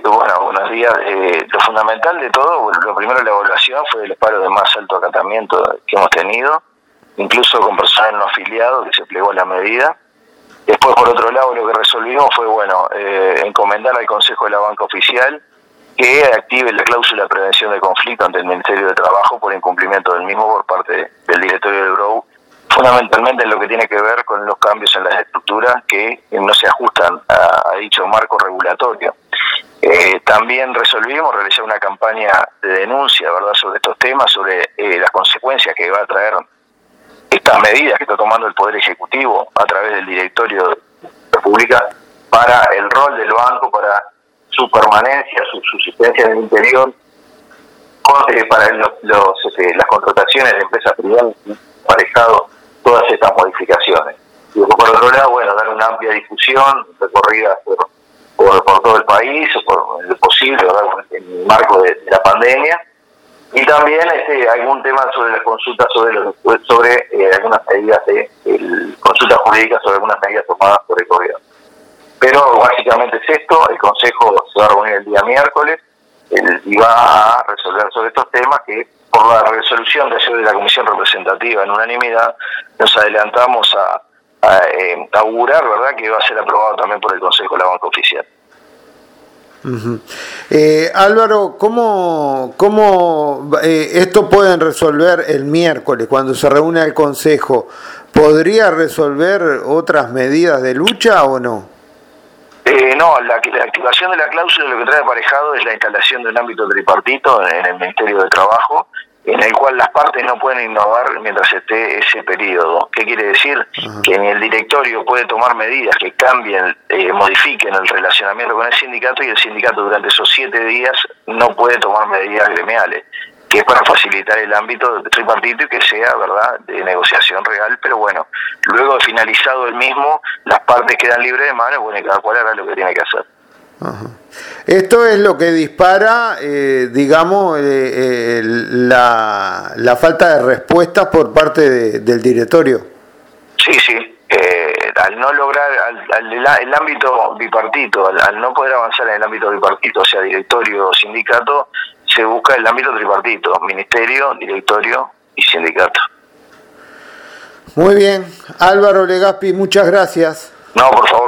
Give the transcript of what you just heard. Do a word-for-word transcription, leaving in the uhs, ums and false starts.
bueno, buenos días. Eh, lo fundamental de todo, bueno, lo primero, la evaluación fue de los paros de más alto acatamiento que hemos tenido, incluso con personal no afiliado que se plegó a la medida. Después, por otro lado, lo que resolvimos fue, bueno, eh, encomendar al Consejo de la Banca Oficial que active la cláusula de prevención de conflicto ante el Ministerio de Trabajo por incumplimiento del mismo por parte del directorio del B R O U, fundamentalmente en lo que tiene que ver con los cambios en las estructuras que no se ajustan a, a dicho marco regulatorio. Eh, también resolvimos realizar una campaña de denuncia, ¿verdad?, sobre estos temas, sobre eh, las consecuencias que va a traer estas medidas que está tomando el Poder Ejecutivo a través del directorio de la República para el rol del banco, para su permanencia, su subsistencia en el interior, con, eh, para los, los, este, las contrataciones de empresas privadas, aparejado todas estas modificaciones. Y por otro lado, bueno, dar una amplia difusión, recorrida por, por, por todo el país, o por lo posible, ¿verdad?, en el marco de, de la pandemia. Y también este, algún tema sobre las consultas, sobre los, sobre eh, algunas medidas de el, consultas jurídicas sobre algunas medidas tomadas por el gobierno. Pero básicamente es esto. El Consejo se va a reunir el día miércoles el, y va a resolver sobre estos temas que, por la resolución de ayer de la Comisión Representativa en unanimidad, nos adelantamos a, a eh, augurar, ¿verdad?, que va a ser aprobado también por el Consejo de la Banca Oficial. Uh-huh. eh, Álvaro, ¿cómo, cómo eh, esto pueden resolver el miércoles cuando se reúne el Consejo? ¿Podría resolver otras medidas de lucha o no? Eh, no, la, la activación de la cláusula lo que trae aparejado es la instalación de un ámbito tripartito en el Ministerio de Trabajo, en el cual las partes no pueden innovar mientras esté ese periodo. ¿Qué quiere decir? Uh-huh. Que ni el directorio puede tomar medidas que cambien, eh, modifiquen el relacionamiento con el sindicato, y el sindicato durante esos siete días no puede tomar medidas gremiales, que es para facilitar el ámbito tripartito y que sea, ¿verdad?, de negociación real. Pero bueno, luego de finalizado el mismo, las partes quedan libres de mano, bueno, y cada cual hará lo que tiene que hacer. Ajá. Esto es lo que dispara, eh, digamos, eh, eh, la, la falta de respuestas por parte de, del directorio. Sí, sí. Eh, al no lograr al, al, el ámbito bipartito, al, al no poder avanzar en el ámbito bipartito, o sea, directorio o sindicato, se busca el ámbito tripartito: ministerio, directorio y sindicato. Muy bien. Álvaro Legaspi, muchas gracias. No, por favor.